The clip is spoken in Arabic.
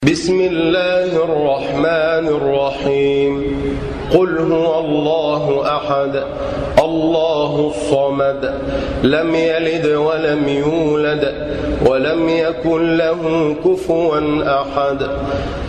بسم الله الرحمن الرحيم قل هو الله أحد الله الصمد لم يلد ولم يولد ولم يكن له كفوا أحد